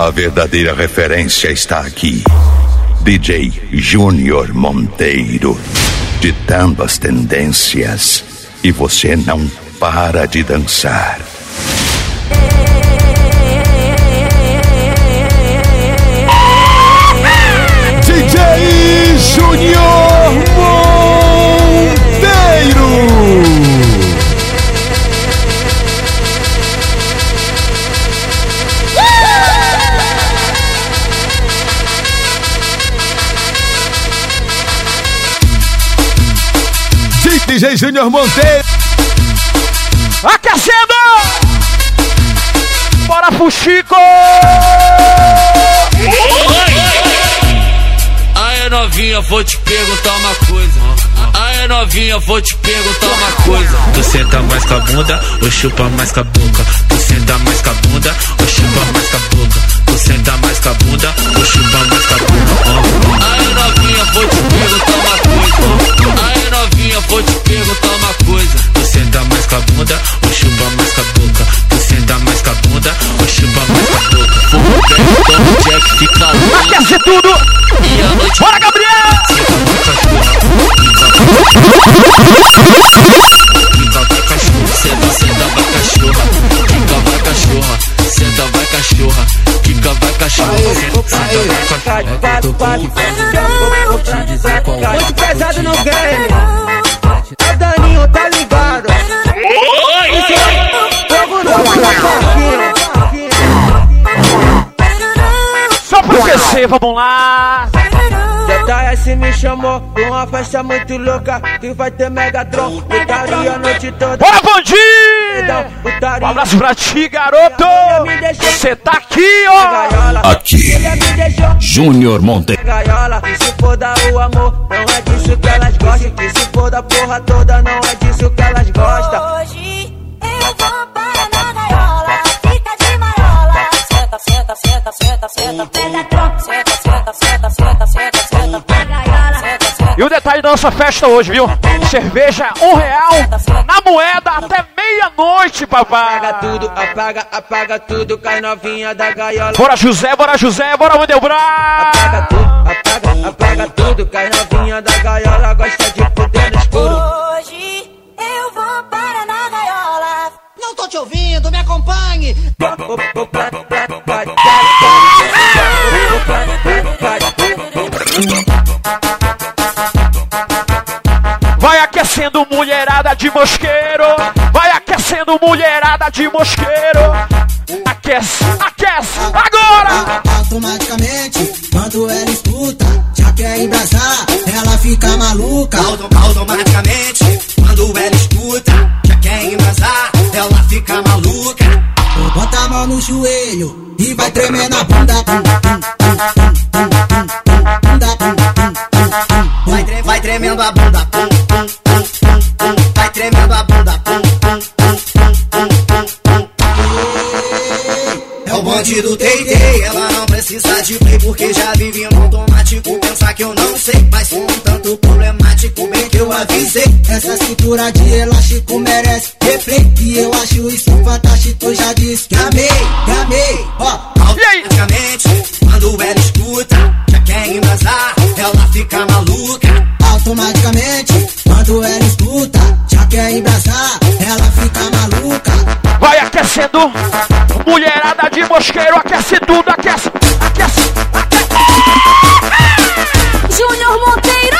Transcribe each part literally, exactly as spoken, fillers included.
A verdadeira referência está aqui. D J Júnior Monteiro, ditando as tendências. E você não para de dançar. D J Júnior Monteiro. D J Júnior Monteiro aquecendo. Bora pro Chico. Aí novinha, vou te perguntar uma coisa. Aí novinha, vou te perguntar uma coisa. Tu senta mais com a bunda ou chupa mais com a boca? Tu senta mais com a bunda ou chupa mais com a boca? Tu senta mais com a bunda ou chupa mais com a boca? Aí novinha, vou te perguntar uma coisa. Aí novinha, vou te perguntar uma coisa. Tu senta mais com a bunda ou chupa mais com a boca? Tu senta mais com a bunda ou chupa mais com a boca? Fogo velho, toma o Jack, fica louco. Aquece tudo. E a noite. Bora, Gabriel! Fica vai cachorra, senta, senta vai cachorra. Fica vai cachorra, senta vai cachorra. Fica vai cachorra, senta vai cachorra. Muito pesado no game. É Daninho, tá ligado? Fogo no Só pro P C, vamos lá. J S me chamou pra uma festa muito louca que vai ter Megatron, putaria a noite toda. Bora, Bandinho! Um abraço pra ti, garoto! Você tá aqui, ó! Aqui, Júnior Monteiro. E se for dar o amor, não é disso que elas gostam. Que se for da porra toda, não é disso que elas gostam. Hoje eu vou para na gaiola, fica de marola. Senta, senta, senta, senta, senta, Megatron. Senta, senta, senta, senta, senta, senta, gaiola. E o detalhe da nossa festa hoje, viu? Cerveja um real na moeda até meia-noite, papai. Apaga tudo, apaga, apaga tudo com as novinhas da gaiola. Bora, José, bora, José, bora, Wandelbra. Apaga tudo, apaga, apaga tudo com as novinhas da gaiola. Gosta de poder no escuro. Hoje eu vou para na gaiola. Não tô te ouvindo, me acompanhe. Vai aquecendo mulherada de mosqueiro. Vai aquecendo mulherada de mosqueiro. Aquece, aquece, agora! Automaticamente, quando ela escuta, já quer embrasar, ela fica maluca. Automaticamente, quando ela escuta, já quer embrasar, ela fica maluca. Bota a mão no joelho e vai tremer na bunda. Vai, tre vai tremendo a bunda. Vai tremendo a bunda. É o bonde do Teitei, ela não precisa de play porque já vive no automático. Pensar que eu não sei, mas sou um tanto problemático, bem que eu avisei. Essa cintura de elástico merece replay, e eu acho isso fantástico, eu já disse que amei, que amei. Ó, automaticamente, quando ela escuta, já quer embrasar, ela fica maluca. Automaticamente, quando ela escuta, já quer embrasar, ela fica maluca. Vai aquecendo mulherada de mosqueiro, aquece tudo, aquece, aquece, aquece. Júnior Monteiro!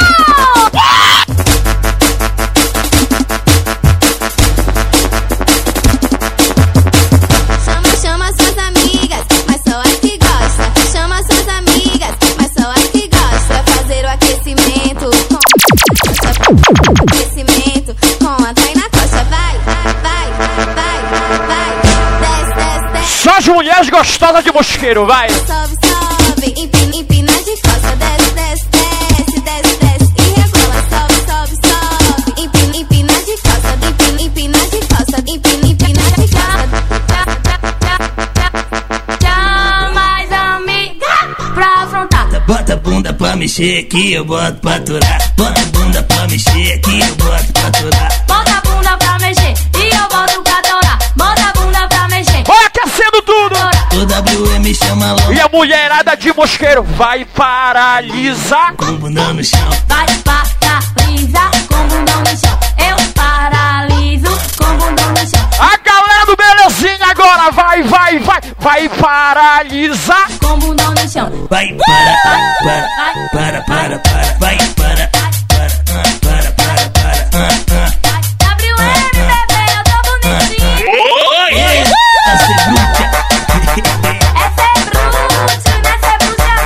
Chama, chama suas amigas, mas só as que gosta. Chama suas amigas, mas só as que gosta. Fazer o aquecimento com aquecimento com a Tainá Costa. Vai, vai, vai, vai. Desce, desce, desce. Só as mulheres gostosas de mosqueiro, vai. Sobe, sobe, empina, empina de costa. Desce, desce, desce, desce, desce. E rebola, sobe, sobe, sobe. Empina, empina de costa. Empina, empina de costa. Empina, empina de costa. Chama as amigas pra afrontar. Bota a bunda pra mexer que eu boto pra aturar. Bota a bunda pra mexer que eu boto pra aturar. Bota a bunda pra mexer e eu boto pra torar. Bota a bunda pra mexer. Vai aquecendo tudo. Toda W M chama logo. E a mulherada de Mosqueiro vai paralisar com o bundão no chão. Vai paralisar com o bundão no chão. Eu paraliso com o bundão no chão. A galera do Belezinha agora vai, vai, vai, vai paralisar com o bundão no chão. Vai, para, para, para, para, para, vai, para, para, para, para, para, para. W M, bebê, eu tô bonitinho. Essa é bruxa. Essa é bruxa, não é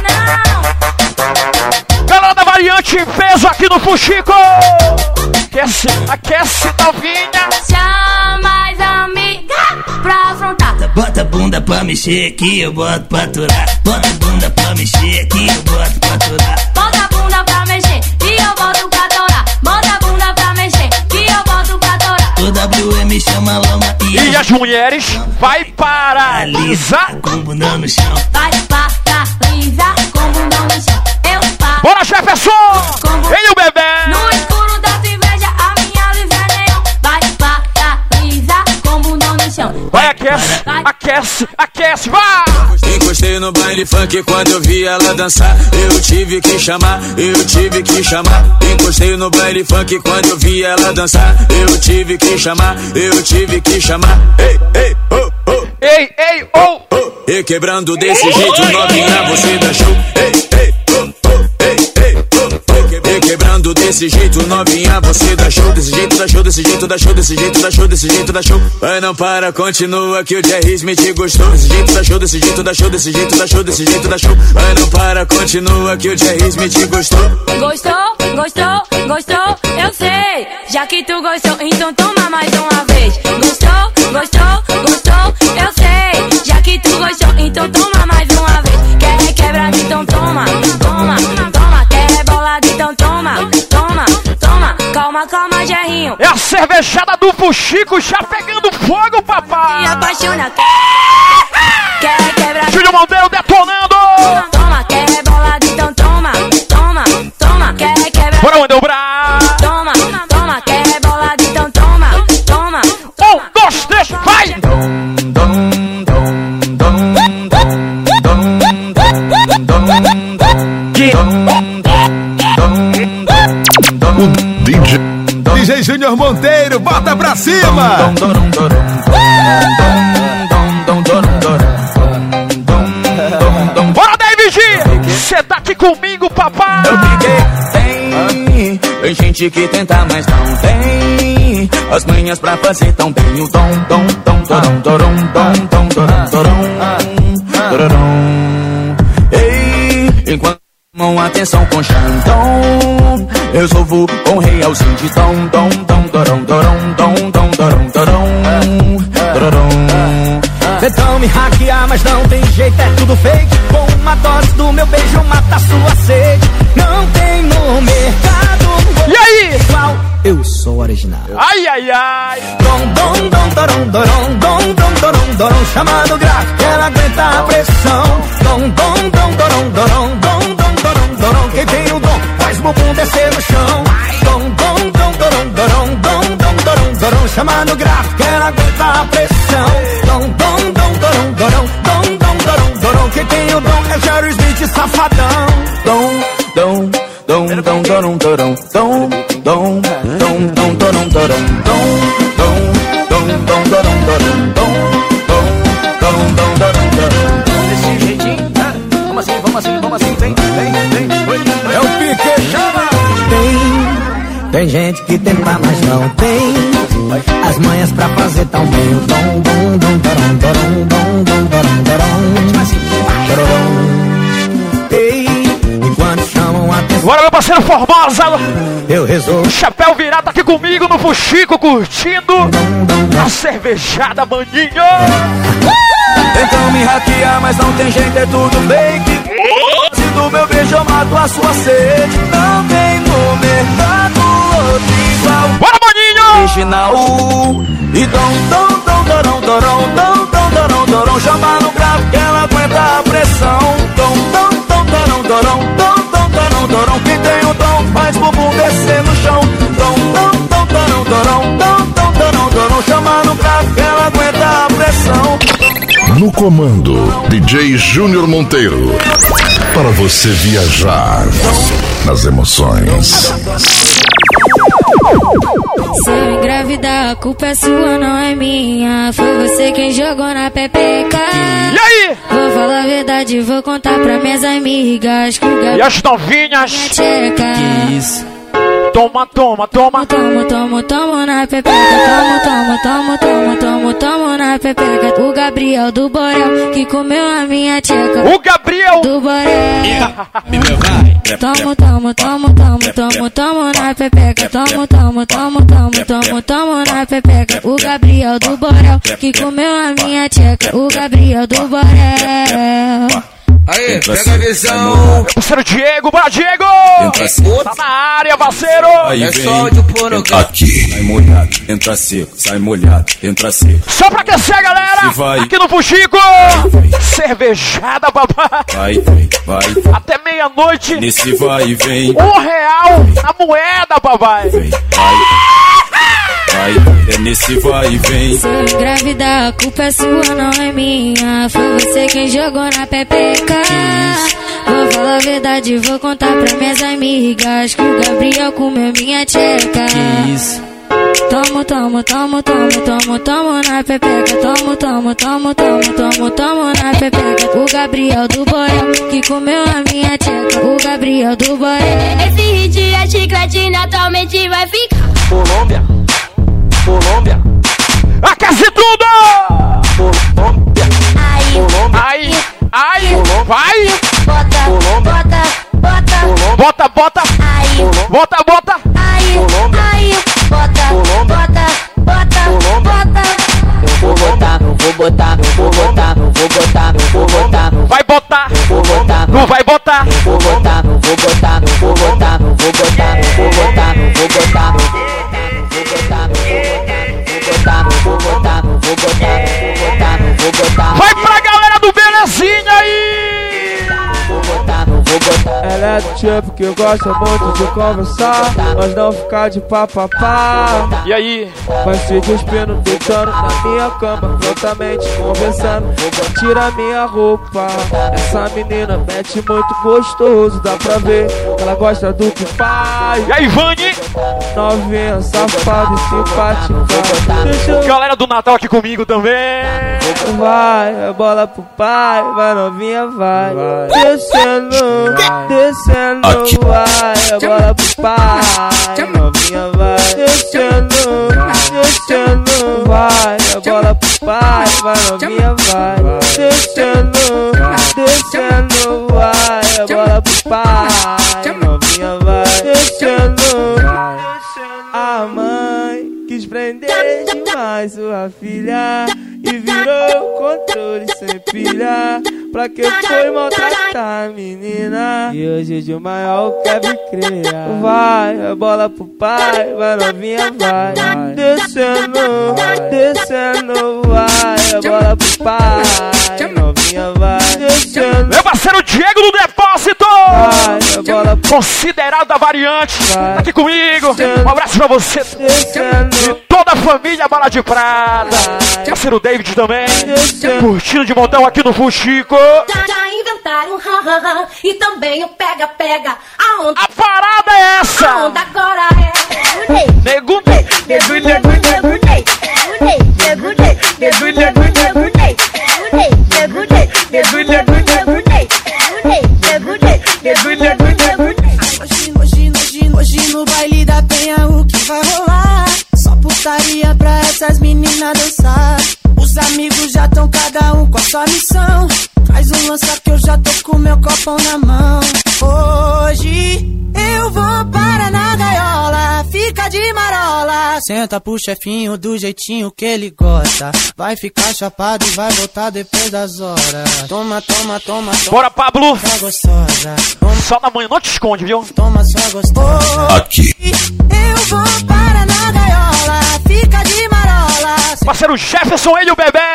bruxa não. galera da Variante em peso aqui no Fuxico. Aquece, aquece, novinha. Chama as amigas pra afrontar. Bota a bunda pra mexer aqui, eu boto pra aturar. Bota a bunda pra mexer aqui, eu boto pra aturar. Bota a bunda pra mexer e eu boto pra torar. Bota a bunda pra mexer e eu boto pra torar. O W M chama lama e, e as mulheres vai paralisar com o bundão no chão. Vai paralisar com o bundão no chão. Eu paro. Bora, Jefferson! Vem o bebê! No escuro da tua inveja, a minha luz é neon. Vai paralisar com o bundão no chão. Vai, aquece, aquece, aquece, vai! Encostei no baile funk quando eu vi ela dançar. Eu tive que chamar, eu tive que chamar. Encostei no baile funk quando eu vi ela dançar. Eu tive que chamar, eu tive que chamar. Ei, ei, oh, oh. Ei, ei, oh, oh. E quebrando desse jeito, novinha, você dá show. Ei, ei, oh, oh. Ei, ei, oh, oh. E quebrando desse jeito, novinha, você dá show. Desse jeito, dá show, desse jeito, dá show, desse jeito, dá show, desse jeito, dá show. Vai, não para, continua que o Jerry Smith gostou. Desse jeito, dá show, desse jeito, dá show, desse jeito, dá show, desse jeito, dá show. Vai, não para, continua que o Jerry Smith gostou. Gostou, gostou, gostou, eu sei. Já que tu gostou, então toma mais uma vez. Gostou, gostou, gostou, eu sei. Já que tu gostou, então toma mais uma vez. Quer quebrado, então toma, toma, toma. Quer bolado, então toma, toma, toma. Calma, calma, Jerrinho. É a cervejada do Fuxico já pegando fogo, papai. Me apaixona. Quer quebrar, Júnior Monteiro detonando. Toma, quer bolado, então toma, toma, toma. Quer quebrar, bora, Wendel Bra. Toma, toma, quer bolado, então toma, toma. Um, dois, três, vai. O D J D J Júnior Monteiro, bota pra cima! Bora, David! Cê tá aqui comigo, papai! Eu fiquei, tem, tem gente que tenta, mas não tem as manhas pra fazer tão bem o dom, dom, dom, dorom, dorom, dom, dom, dorom, dorom, dorom. Ei, enquanto chamam atenção com Xandão, resolvo com um realzinho de dom, dom, dom, dorom, dorom, dom, dom, dorom, dorom, dorom. Tentam me hackear, mas não tem jeito, é tudo fake. Com uma dose do meu beijo mata sua sede. Não tem no mercado. E aí? Igual, eu sou original. Ai, ai, ai. Dom, dom, dom, dorom, dorom, dom, dom, dorom, dorom. Chamando gráfico, ela aguenta a pressão. Dom, dom, dom, dorom, dorom, dom, dom, dorom, dorom. Quem tem o dom faz bumbum descer no chão. Dom, dom, dom, dorom, dorom, dom, dom, dorom, dorom. Chamando gráfico, ela aguenta a pressão. Dom, dom, dom, dorom, dorom, dom, dom, dorom, dorom. Quem tem o dom é Jerry Smith, safadão. Dom, dom, dom, dom, dorom, dorom, dom, dom, dom, dom, dorom, dorom, dom, dom, dom, dom, dorom, dorom, dom, dom, dom, dom, dorom, dorom. Desse jeitinho, vamos assim, vamos assim, vamos assim, vem, vem, vem. É o pique, chama. Tem, tem gente que tenta, mas não tem as manhas pra fazer tão bem o dom, dom, dom, dorom, dorom, dom, dom, dorom, dorom, dorom. Ei, enquanto chamam a atenção, Bora, meu parceiro Formosa. eu resolvo. O chapéu virado tá aqui comigo no Fuxico, curtindo a cervejada, maninho. Tentam me hackear, mas não tem jeito, é tudo fake. Se do meu beijo eu mato a sua sede. Não tem no mercado outro igual. Bora, maninho! Original. E dom, dom, dom, dorom, dorom, dom, dom, dorom, dorom. Chama no grave que ela aguenta a pressão. Dom, dom, dom, dorom, dorom, dom, dom, dorom, dorom. Quem tem o dom faz bumbum descer no chão. Dom, dom, dom, dorom, dorom, dom, dom, dorom, dorom. Chama no grave que ela aguenta a pressão. No comando, D J Júnior Monteiro. Para você viajar nas emoções. Se eu engravidar, a culpa é sua, não é minha. Foi você quem jogou na pepeca. E aí? Vou falar a verdade, vou contar pra minhas amigas que o Gabriel e as novinhas? Tcheca. Que isso? Toma, toma, toma. Tomo, tomo, tomo na pepeca. Tomo, tomo, tomo, tomo, tomo, tomo na pepeca. O Gabriel do Borel que comeu a minha tcheca. O Gabriel do Borel. Tomo, tomo, tomo, tomo, tomo, tomo na pepeca. Tomo, tomo, tomo, tomo, tomo, tomo na pepeca. O Gabriel do Borel que comeu a minha tcheca. O Gabriel do Borel. Aí, pega a visão. Parceiro Diego, bora Diego! Tá na área, parceiro! Aí é só de pôr aqui. Sai molhado, entra seco, sai molhado, entra seco. Só pra aquecer, galera! Vai. Aqui no Fuxico! Cervejada, papai! Vai, vem, vai. Até meia-noite! Nesse vai e vem. Um real na moeda, papai! Vem, vai. Vai, é nesse vai e vem. Se eu engravidar, a culpa é sua, não é minha. Foi você quem jogou na pepeca. Vou falar a verdade, vou contar pra minhas amigas que o Gabriel comeu minha tcheca. Que isso? Tomo, tomo, tomo, tomo, tomo, tomo na pepeca. Tomo, tomo, tomo, tomo, tomo, tomo na pepeca. O Gabriel do Borel que comeu a minha tcheca. O Gabriel do Borel. Esse hit é chiclete, naturalmente vai ficar. Colômbia, Colômbia, aquece tudo! Colômbia, Aí, Colômbia, Ai, ai, Colômbia. vai! bota, Colômbia. bota, bota, Colômbia, Bota, bota! aí, Bota, bota! aí, Colômbia. aí, bota, Colômbia. bota, bota, Colômbia. bota. eu vou botar, eu vou botar, eu vou botar, eu vou botar, eu vou botar, eu Vai botar! vou botar, Não vai botar! eu vou botar, eu vou botar, eu vou botar, eu vou botar, eu vou botar, eu vou botar, eu vou botar, eu vou botar, eu vou botar, eu vou botar, eu vou botar, eu vou botar. Vai pra galera do Belezinha aí! Vou botar, eu vou botar. Ela é do tipo que gosta muito de conversar, mas não ficar de papapá. E aí? Vai se despindo, deitando na minha cama, prontamente conversando. Tira minha roupa. Essa menina mete muito gostoso, dá pra ver. Ela gosta do que faz. E aí, Vani? Novinha, safada e simpática. Deixa eu... Galera do Natal aqui comigo também. Vai, é bola pro pai, vai novinha, vai. Descendo, descendo, Aqui. vai, é bola pro pai, novinha, vai. Descendo, descendo, vai, é bola pro pai, vai novinha, vai. Descendo, descendo, vai, é bola pro pai, novinha, vai. Descendo, a mãe quis prender demais sua filha e virou controle sem pilha. Pra que foi maltratar a menina? E hoje de maior quer me criar. Vai, é bola pro pai, vai novinha, vai. Descendo, descendo, vai, é bola pro pai, novinha, vai. Descendo. Meu parceiro Diego do Depósito! Vai, é bola pro Considerado da variante, tá aqui comigo. Um abraço pra você descendo. e toda a família Bala de Prata. Parceiro David também, curtindo de montão aqui no Fuxico. Já inventaram um ha-ha-ha e também o pega-pega. A onda, A parada é a essa! onda agora é Nego, nego, nego, nego, nego, nego, nego, nego, nego, nego, Hoje, hoje, hoje, hoje no baile da penha o que vai rolar? Só putaria pra essas meninas dançar. Os amigos já tão cada um com a sua missão. Faz um lança que eu já tô com meu copão na mão. Hoje eu vou para na gaiola, fica de marola. Senta pro chefinho do jeitinho que ele gosta. Vai ficar chapado e vai voltar depois das horas. Toma, toma, toma, toma. Bora, Pablo! Tá gostosa. Toma, Só na manhã, não te esconde, viu? toma sua gostosa. Aqui. Eu vou para na gaiola, fica de marola. Parceiro Jefferson, ele e o bebê.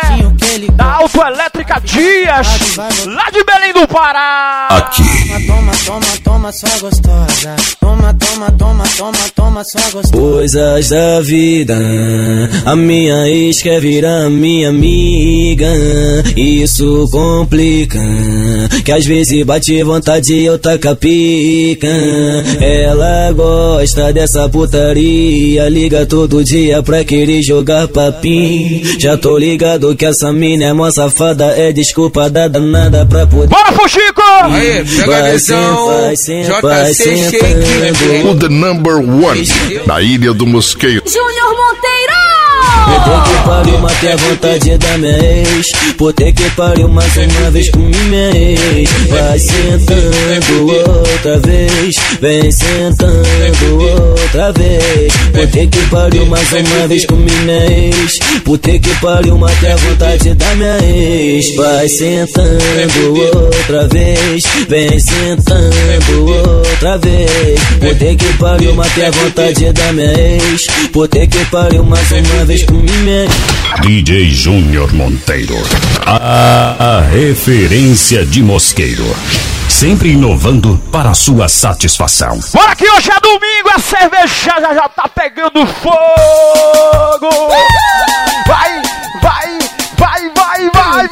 da Autoelétrica Dias, lá de Belém do Pará. Aqui. Toma, toma, toma, sua gostosa. Toma, toma, toma, toma, toma, sua gostosa. Coisas da vida, a minha ex quer virar minha amiga. Isso complica, que às vezes bate vontade e eu taca pica. Ela gosta dessa putaria, liga todo dia pra querer jogar papinho. Já tô ligado que essa mina é mó safada, é desculpa da danada pra poder. Bora pro Chico! Aí, pega a visão, J C Shake. O The Number One da Ilha do Mosqueiro. Júnior Monteiro! Puta que pariu, matei a vontade da minha ex. Puta que pariu, mais uma vez com minha ex. Vai sentando outra vez, vem sentando outra vez. Puta que pariu, mais uma vez com minha ex. Puta que pariu, matei a vontade da minha ex. Vai sentando outra vez, vem sentando outra vez. Puta que pariu, matei a vontade da minha ex. Puta que pariu, mais uma vez com minha ex. D J Júnior Monteiro, a, a referência de Mosqueiro, sempre inovando para a sua satisfação. Bora que hoje é domingo, a cerveja já, já tá pegando fogo. Vai, vai, vai, vai, vai, vai.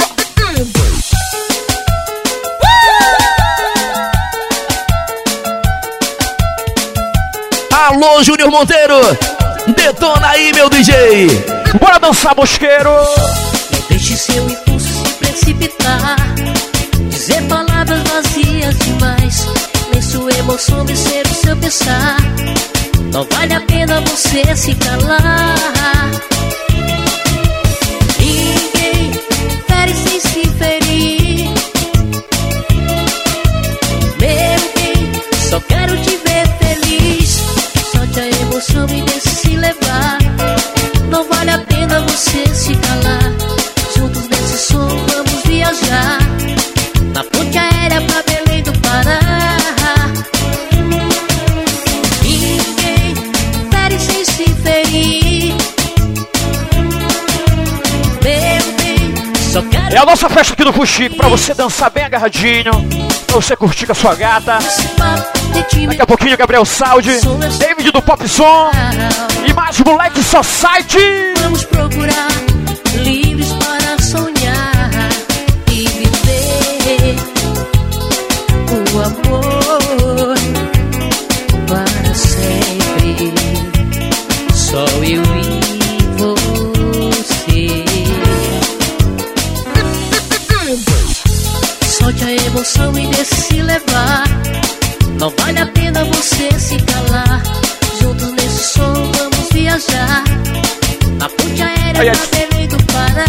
Alô, Júnior Monteiro, detona aí, meu D J. Bora dançar, Mosqueiro. Não deixe seu impulso se precipitar, dizer palavras vazias demais, nem sua emoção descer o seu pensar. Não vale a pena você se calar. Ninguém fere sem se ferir. Meu bem, só quero te ver feliz. Solte a emoção e deixe se levar. Não vale a pena você se calar. Juntos nesse som vamos viajar, na ponte aérea pra Belém do Pará. Ninguém fere sem se ferir. Meu bem, só quero... É a nossa festa aqui do Fuxico, pra você dançar bem agarradinho, pra você curtir com a sua gata. Daqui a pouquinho Gabriel Saldi, David do Pop Som e mais moleque Society. Vamos procurar livres para sonhar e viver o amor para sempre. Só eu e você. Solte a emoção e deixe se levar. Não vale a pena você se calar. Juntos nesse som vamos viajar, na ponte aérea pra Belém do Pará.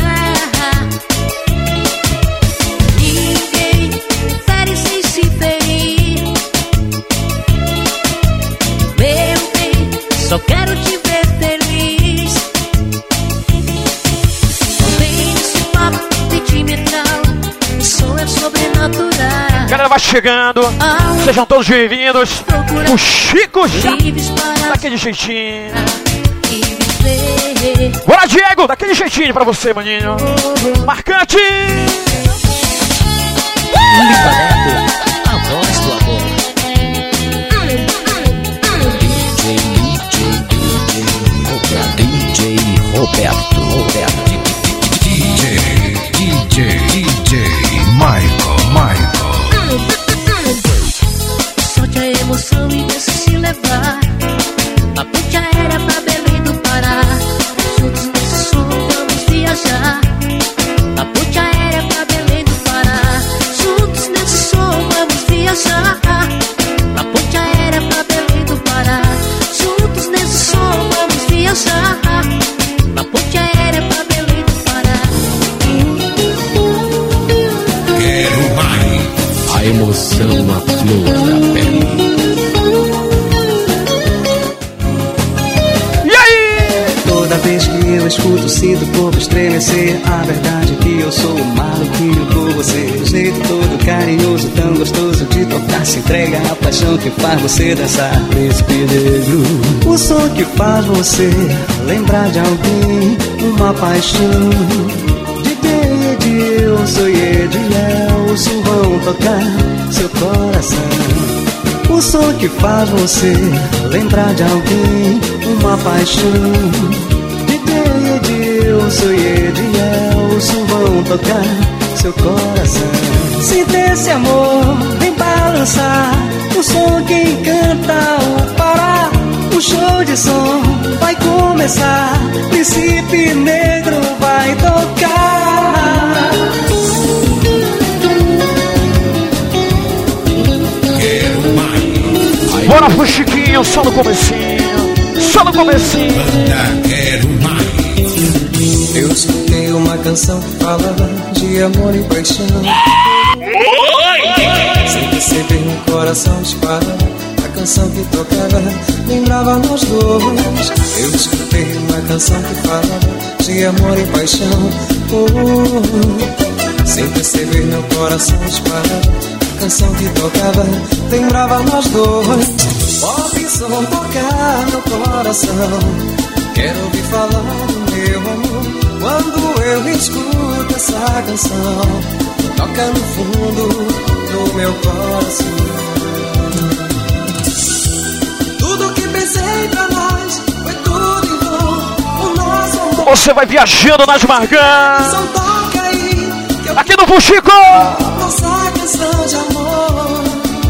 Ninguém fere sem se ferir. Meu bem, só quero te ver feliz. Não vem nesse papo sentimental, o som é sobrenatural. Galera, vai chegando, sejam todos bem-vindos. O Chico já daquele jeitinho. Bora, Diego, daquele jeitinho pra você, maninho. Marcante. Lipa Neto, a voz do amor. D J Roberto, Roberto. D J, D J, D J Michael, Michael. Solte a emoção e deixe se levar, na ponte aérea pra Belém do Pará. Juntos nesse som vamos viajar, na ponte aérea pra Belém do Pará. Juntos nesse som vamos viajar, na ponte aérea pra Belém do Pará. Juntos nesse som vamos viajar, na ponte aérea pra Belém do Pará. Quero mais. A emoção à flor da pele. Toda vez que eu escuto, sinto o corpo estremecer. A verdade é que eu sou um maluquinho por você. Do jeito todo carinhoso, tão gostoso de tocar. Se entrega a paixão que faz você dançar. Príncipe negro, o som que faz você lembrar de alguém. Uma paixão. D J e Elcio vão tocar seu coração. O som que faz você lembrar de alguém, uma paixão. D J Edilson e Edilson vão tocar seu coração. Sinta esse amor, vem balançar, o som que encanta o Pará. O show de som vai começar, Príncipe Negro vai tocar. Quero mais. Bora pro Chiquinho, só no comecinho, só no comecinho. Banda Quero Mais. Eu escutei uma canção que falava de amor e paixão. Sem perceber no coração disparava. A canção que tocava lembrava nós dois. Eu escutei uma canção que falava de amor e paixão. Oh, sem perceber meu coração disparava. A canção que tocava lembrava nós dois. Pop som tocar no coração. Quero ouvir falar do meu amor. Quando eu escuto essa canção, toca no fundo do meu coração. Tudo que pensei pra nós foi tudo em vão. O nosso amor. Você vai viajando nas marcas. Toca aí, aqui no Fuxico. Nossa canção de amor.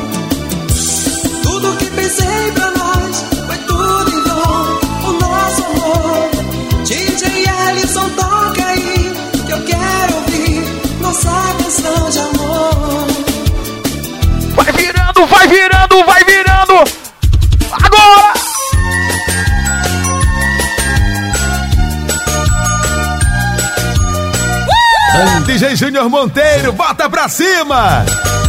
Tudo que pensei pra nós foi tudo em vão. O nosso amor. D J Ellison, toca aí, que eu quero ouvir nossa canção de amor. Vai virando, vai virando, vai virando. Agora! Uh! D J Júnior Monteiro, bota pra cima!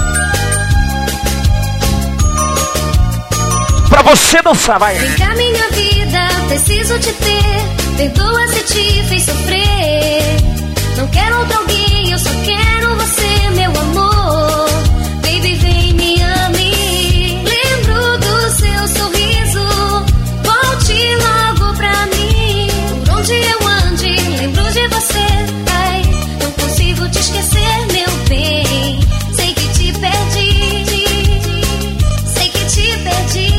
Pra você dançar, vai! Vem cá, minha vida, preciso te ter. Perdoa se te fez sofrer. Não quero outro alguém, eu só quero você, meu amor. Baby, vem, me ame. Lembro do seu sorriso. Volte logo pra mim. Por onde eu ande, lembro de você. Ai, não consigo te esquecer, meu bem. Sei que te perdi. Sei que te perdi.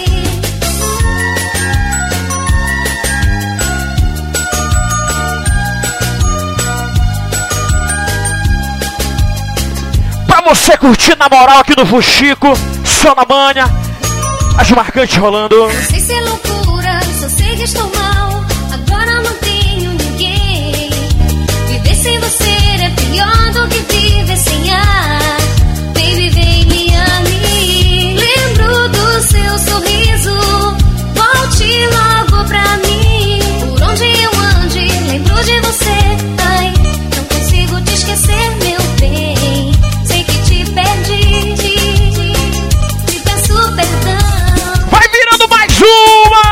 Você curtir na moral aqui no Fuxico, só na manha, as marcantes rolando. Não sei se é loucura, só sei que estou mal. Agora não tenho ninguém. Viver sem você é pior do que viver sem ar. Baby, vem, me ame. Lembro do seu sorriso. Volte logo pra mim. Por onde eu ande, lembro de você. Ai, não consigo te esquecer, meu bem. Perdi, te peço perdão. Vai virando mais uma!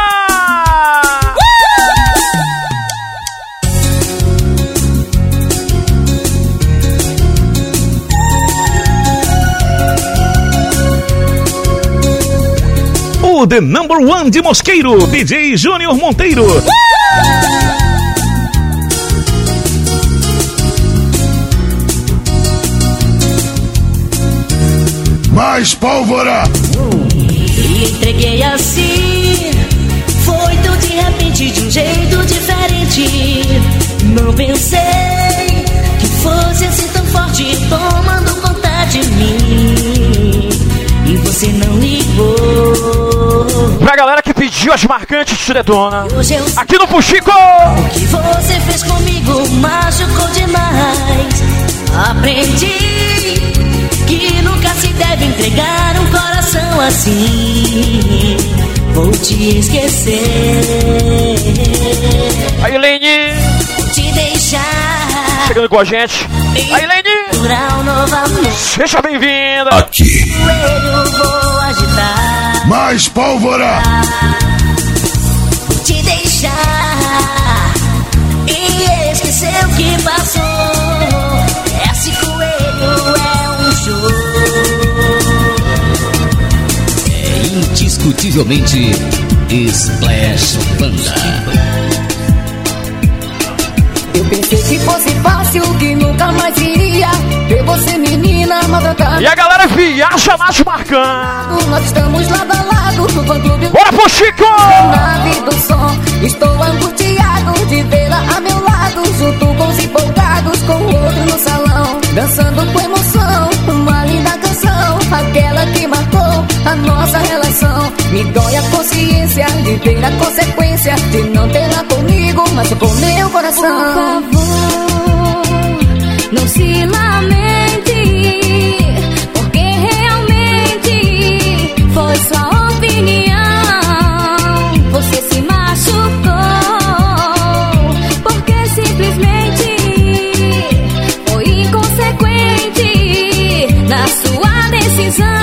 O The Number One de Mosqueiro, D J Júnior Monteiro. Mais pólvora! E entreguei assim, foi tão de repente, de um jeito diferente. Não pensei que fosse assim tão forte, tomando conta de mim. E você não ligou. Pra galera que pediu as marcantes de Detona, aqui no Fuxico. O que você fez comigo machucou demais. Aprendi que nunca se deve entregar um coração assim. Vou te esquecer. A Helene te deixar chegando com a gente. A Helene, seja bem-vinda. Aqui eu vou agitar. Mais pólvora. Vou te deixar e esquecer o que passou. Esse coelho é um show. É indiscutivelmente Splash Banda. Eu pensei que fosse fácil, que nunca mais iria ver você, menina, maltratada. E a galera viaja mais marcando. Nós estamos lado a lado no fã-clube. Bora pro Chico! Nave do som, estou angustiado de vê-la a meu lado, junto com os empolgados, com o outro no salão, dançando com emoção, uma linda canção, aquela que marcou a nossa relação. Me dói a consciência de ter a consequência de não tê-la comigo, mas com meu coração. Por favor, não se lamente, porque realmente foi sua opinião. Você se machucou, porque simplesmente foi inconsequente na sua decisão.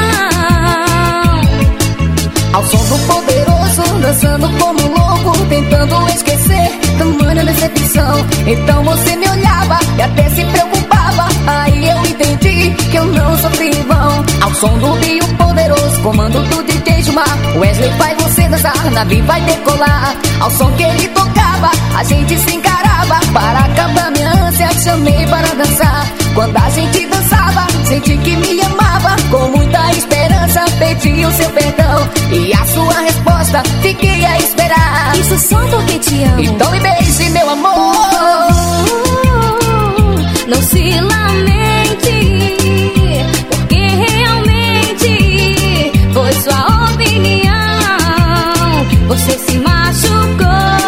Ao som do poderoso, dançando como louco, tentando esquecer tamanha decepção. Então você me olhava e até se preocupava, aí eu entendi que eu não sofri em vão. Ao som do Rio Poderoso, comando do D J Gilmar, Wesley faz você dançar, navio vai decolar. Ao som que ele tocava, a gente se encarava, para acabar minha ânsia, chamei para dançar. Quando a gente dançava, senti que me amava, com muita esperança pedi o seu perdão, e a sua resposta fiquei a esperar. Isso só porque te amo. Então me beije, meu amor. Não se lamente, porque realmente foi sua opinião. Você se machucou,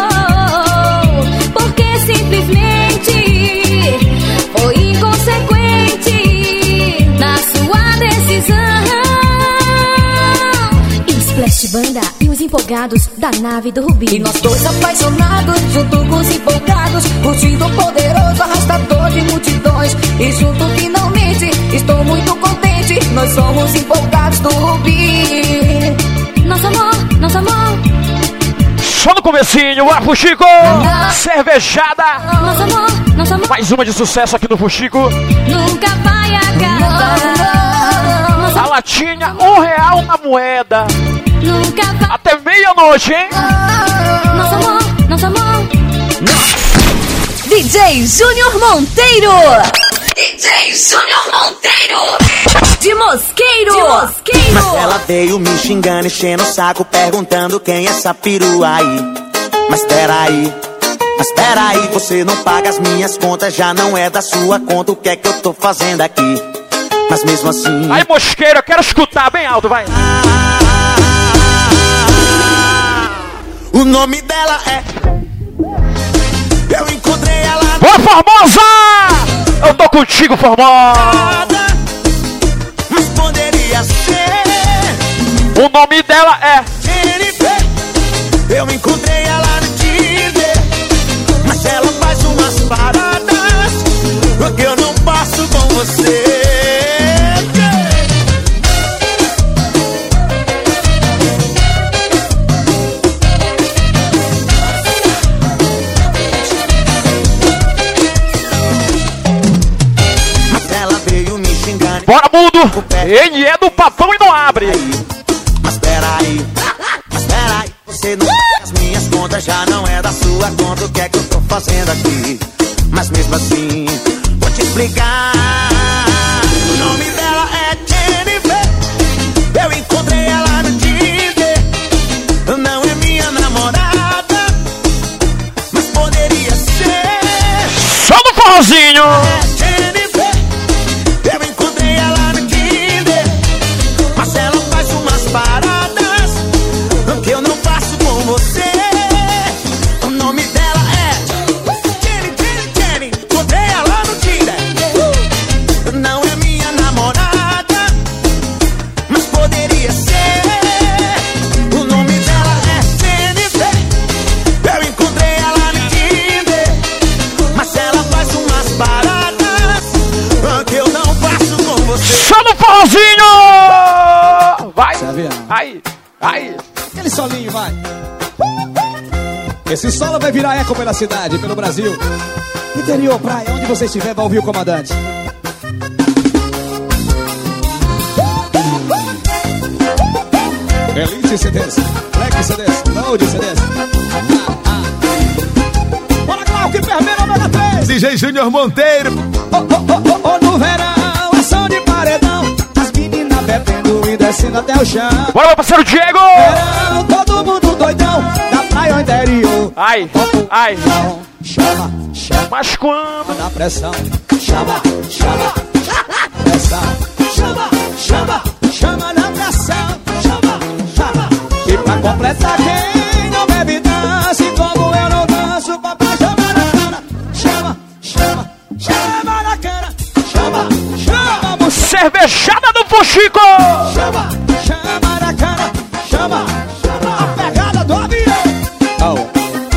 porque simplesmente foi inconsequente na sua decisão. Splash Banda e os empolgados da nave do Rubi. E nós dois apaixonados, junto com os empolgados, curtindo o poderoso arrastador de multidões. E junto finalmente, estou muito contente, nós somos empolgados do Rubi. Nosso amor, nosso amor. Só no comecinho, vai pro Chico! Cervejada! Nosso amor, nosso amor. Mais uma de sucesso aqui no Fuxico. Nunca vai acabar. A latinha, um real na moeda. Nunca vai. Até meia-noite, hein? Nosso amor, nosso amor. D J Júnior Monteiro. D J Júnior Monteiro. De Mosqueiro. De Mosqueiro. Mas ela veio me xingando, enchendo o saco, perguntando quem é essa perua aí. Mas peraí, mas peraí, você não paga as minhas contas, já não é da sua conta, o que é que eu tô fazendo aqui? Mas mesmo assim... Aí, Mosqueiro, eu quero escutar bem alto, vai. O nome dela é... Eu encontrei ela... Ô, Formosa! Eu tô contigo, Formosa! Mas poderia ser... O nome dela é... Jennifer. Eu encontrei ela no Tinder, mas ela faz umas paradas que eu não passo com você. Bora, mundo! Ele é do papão e não abre! Mas peraí, mas peraí, você não paga as minhas contas, já não é da sua conta, o que é que eu tô fazendo aqui? Mas mesmo assim, vou te explicar. O nome dela é Jennifer. Eu encontrei ela no Tinder, não é minha namorada, mas poderia ser. Só no forrozinho! Vai, aí, aí. Aquele solinho, vai. Esse solo vai virar eco pela cidade, pelo Brasil. Interior, praia, onde você estiver, vai ouvir o comandante. Elite C Ds, Black C Ds, Load C Ds. Ah, ah. Bora, Glauco, enfermeira, Mega três. D J Júnior Monteiro. Oh, oh, oh, oh, oh, no verão é som de paredão, as meninas bebendo e descendo até o chão. Bora, meu parceiro Diego! Verão, todo mundo doidão, da praia ao interior. Ai, ai. Chama, chama. Mas quando? Na pressão. Chama, chama. Pressão. Chama, chama. Chama na pressão. Chama, chama. E pra completar, quem não bebe dança, como eu não danço, papai chama na cara. Chama, chama. Chama na cara. Chama, chama. Cervejada do Fuxico! Chama, chama na cara. Chama, chama. A pegada do avião. Oh.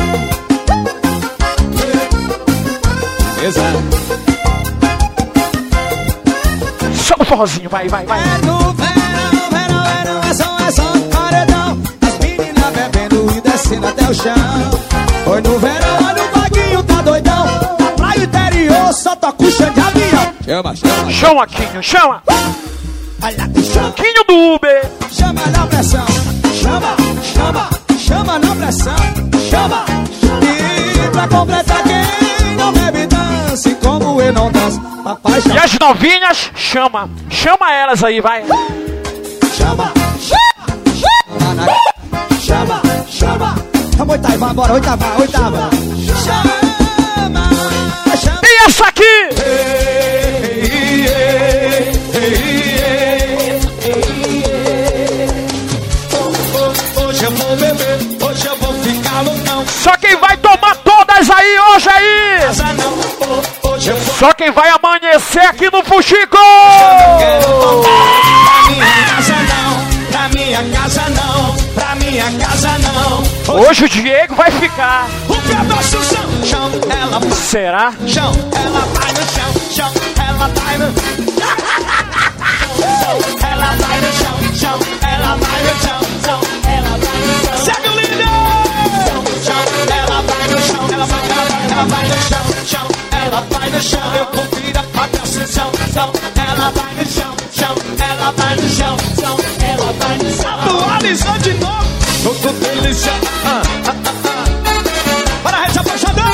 Só o forrozinho, vai, vai, vai. É no verão, verão, verão, é som, é som, paredão. As meninas bebendo e descendo até o chão. Foi no verão, olha o vaguinho, tá doidão. Na praia interior, só toca o chão de avião. Chama, chama. Chama, Quinho, chama. Olha, chama. Quinho do Uber. Chama na pressão. Chama, chama, chama na pressão. Chama. E pra completar, quem não bebe dança, como eu não danço, papai chama. E as novinhas, chama. Chama elas aí, vai. Chama, chama, chama. Chama, chama. Vamos oitava, bora, oitava, oitava. Chama, chama. E essa aqui? Hoje eu vou beber, hoje eu vou ficar loucão. Só quem vai tomar todas aí hoje aí. Só quem vai amanhecer aqui no Fuxico. Pra minha casa não, pra minha casa não, pra minha casa não. Hoje o Diego vai ficar. O pé do chão, chão, ela vai. Será? Chão, ela vai no chão, chão, ela vai no. Ela vai no chão, chão, ela vai no chão, chão, ela vai no chão. Segue o líder! Chão, ela vai no chão, ela vai, ela vai, ela vai no chão, chão, ela vai no chão. Eu confiro até o chão, chão, ela vai no chão, chão, ela vai no chão, chão, ela vai no chão. Atualizou de novo, tô com delícia. Ah, ah, ah, ah. Para a rede apaixonada.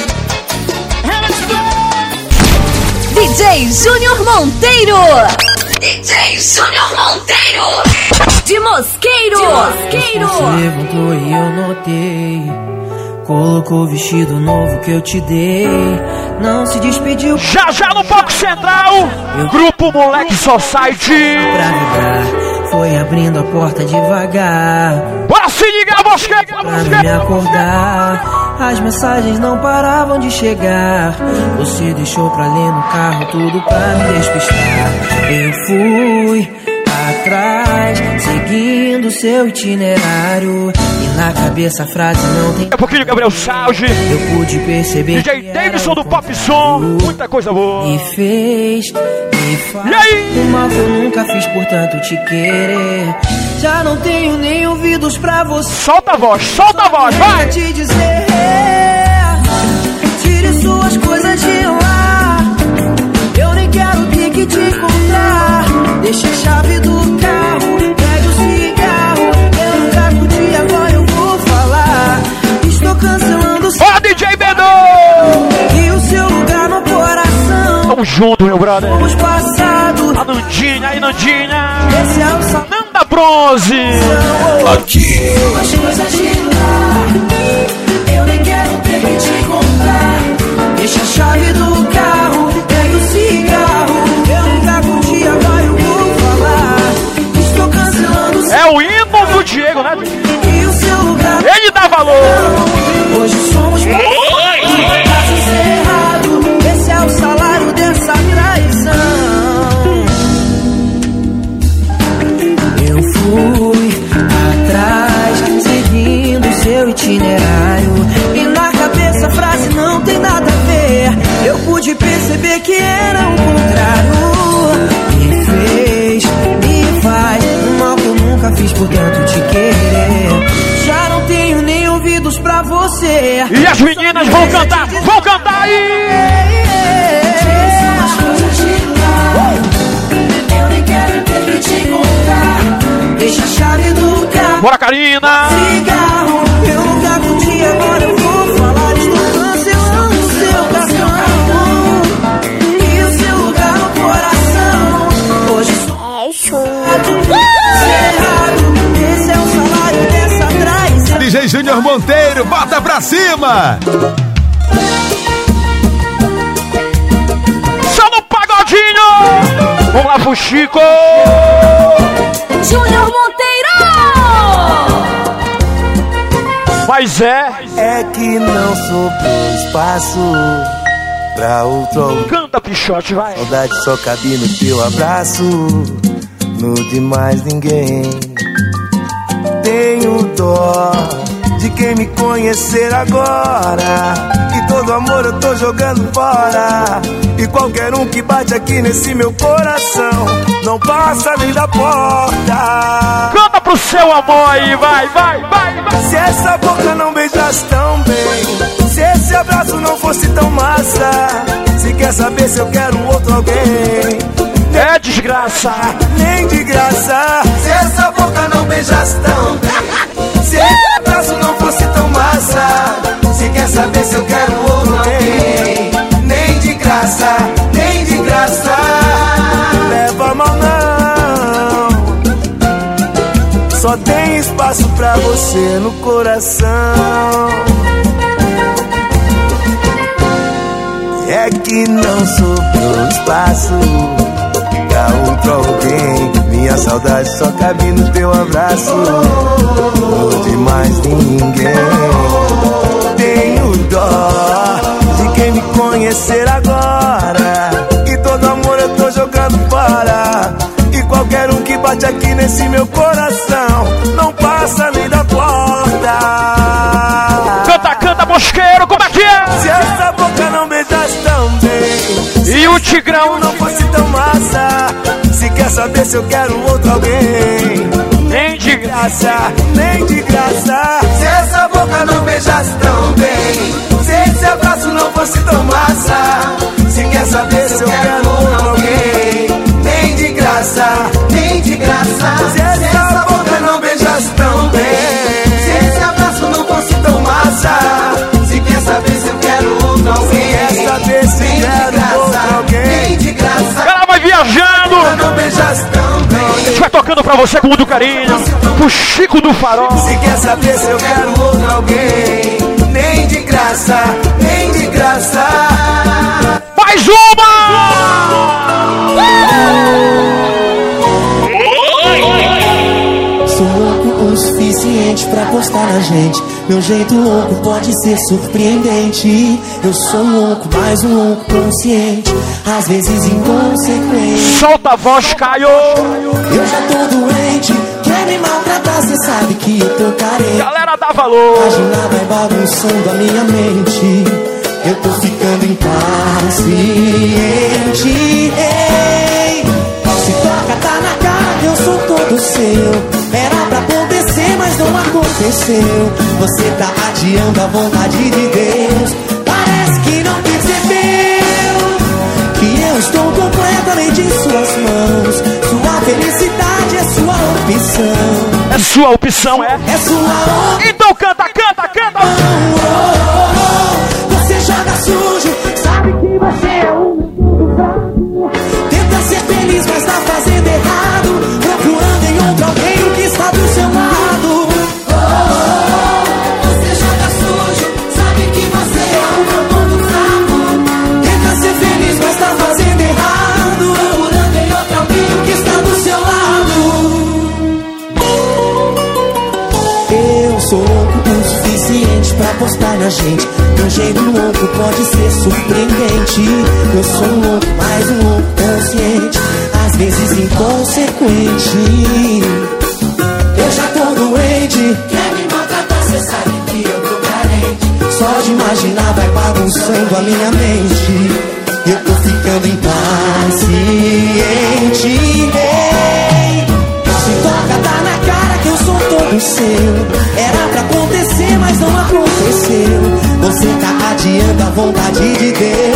D J Júnior Monteiro. D J Júnior Monteiro. De Mosqueiro. De Mosqueiro. Você levantou e eu notei. Colocou o vestido novo que eu te dei. Não se despediu. Já já no Palco Central. Eu... Grupo Moleque Society. Pra ligar, foi abrindo a porta devagar. Bora se ligar, Mosqueiro. Pra me acordar. As mensagens não paravam de chegar. Você deixou pra ler no carro tudo pra me despistar. Eu fui atrás, seguindo seu itinerário. E na cabeça a frase não tem. É um pouquinho Gabriel Salge. Eu pude perceber. D J Davidson do Pop Som. Muita coisa boa. E fez, e faz. E aí? O mal que eu nunca fiz, portanto te querer. Já não tenho nem ouvidos pra você. Solta a voz, solta a voz, vai! Te dizer, tire suas coisas de lá. Eu nem quero ter que te encontrar. Deixa a chave do carro, pede o cigarro. Eu nunca curti, agora eu vou falar. Estou cancelando o seu. Ó, D J Bedo! E o seu lugar no coração. Tamo junto, meu brother. Vamos passado. A Nandinha, aí Nandinha. Esse é o sal... Nanda Bronze. Aqui. As coisas de lá. Eu nem quero ter que te encontrar. Deixa a chave do carro, pega o cigarro. Eu nunca curti, agora eu vou falar. Estou cancelando o É o hino do Diego, né? E o seu lugar. Ele dá valor. Hoje somos casos errados. Esse é o salário dessa traição. Eu fui atrás, seguindo seu itinerário. E na cabeça a frase não tem nada a ver. Eu pude perceber que era o contrário. Me fez, me faz um mal que eu nunca fiz, portanto te querer. Já não tenho nem ouvidos pra você. E as meninas vão cantar, vão cantar aí! Eu nem quero ter que te encontrar. Deixa a chave do carro. Bora, Karina! Cigarro, eu nunca curti, agora eu vou falar. Estou cancelando o seu cartão. Júnior Monteiro, bota pra cima! Só no pagodinho! Vamos lá pro Chico! Júnior Monteiro! Mas é... É que não sobrou espaço pra outro. Canta, Pichote, vai! Saudade só cabe no teu abraço, no de mais ninguém. Tenho dó de quem me conhecer agora, e todo amor eu tô jogando fora. E qualquer um que bate aqui nesse meu coração não passa nem da porta. Canta pro seu amor aí, vai, vai, vai, vai. Se essa boca não beijasse tão bem, se esse abraço não fosse tão massa, se quer saber se eu quero outro alguém, é desgraça, nem de graça. Se essa boca não beijasse tão bem, se esse abraço não fosse tão massa, se quer saber se eu quero outro alguém, nem de graça, nem de graça. Leva mal não, só tem espaço pra você no coração. É que não sobrou espaço pra outro alguém. Minha saudade só cabe no teu abraço, não de mais ninguém. Tenho dó de quem me conhecer agora, e todo amor eu tô jogando fora. E qualquer um que bate aqui nesse meu coração não passa nem da porta. Canta, canta, Mosqueiro, como é que é? Se essa boca não beijasse tão bem, e o Tigrão não fosse tão massa, se quer saber se eu quero outro alguém, nem de graça, nem de graça. Se essa boca não beijasse tão bem, se esse abraço não fosse tão massa, se quer saber se eu quero outro alguém, nem de graça, nem de graça. Se essa boca não beijasse tão bem, se esse abraço não fosse tão massa, se quer saber se eu quero outro alguém, se quer saber se quero outro alguém, nem de graça. Ela vai viajando, não beijasse tão bem. A gente vai tocando pra você com muito carinho, pro Chico do Farol. Se quer saber se eu quero outro alguém, nem de graça, nem de graça. Mais uma! Sou louco o suficiente pra postar na gente. Meu jeito louco pode ser surpreendente. Eu sou louco, mais um louco consciente, às vezes inconsequente. Solta a voz, Caio! Eu já tô doente, quer me maltratar, cê sabe que eu tô carente. Galera, dá valor! Imagina, vai bagunçando a minha mente. Eu tô ficando impaciente. Ei, se toca, tá na cara que eu sou todo seu. Era pra acontecer, mas não aconteceu. Você tá adiando a vontade de Deus. Parece que não percebeu que eu estou completamente em suas mãos. Sua felicidade é sua opção. É sua opção, é? É sua opção. Então canta, canta, canta! Oh, oh, oh. Você joga sujo, sabe que você é um mundo fraco. Tenta ser feliz, mas tá fazendo errado, procurando em outro alguém o que está do seu lado. Oh, oh, oh. Você joga sujo, sabe que você é um mundo fraco. Tenta ser feliz, mas tá fazendo errado, procurando em outro alguém o que está do seu lado. Eu sou louco o suficiente pra apostar na gente. Meu jeito louco pode ser surpreendente. Eu sou um louco, mais um louco consciente, às vezes inconsequente. Eu já tô doente, quer me maltratar, cê sabe que eu tô carente. Só de imaginar vai bagunçando a minha mente. Eu tô ficando impaciente. Ei, se toca, tá na cara que eu sou todo seu. Era pra acontecer, mas não aconteceu. Você tá adiando a vontade de Deus.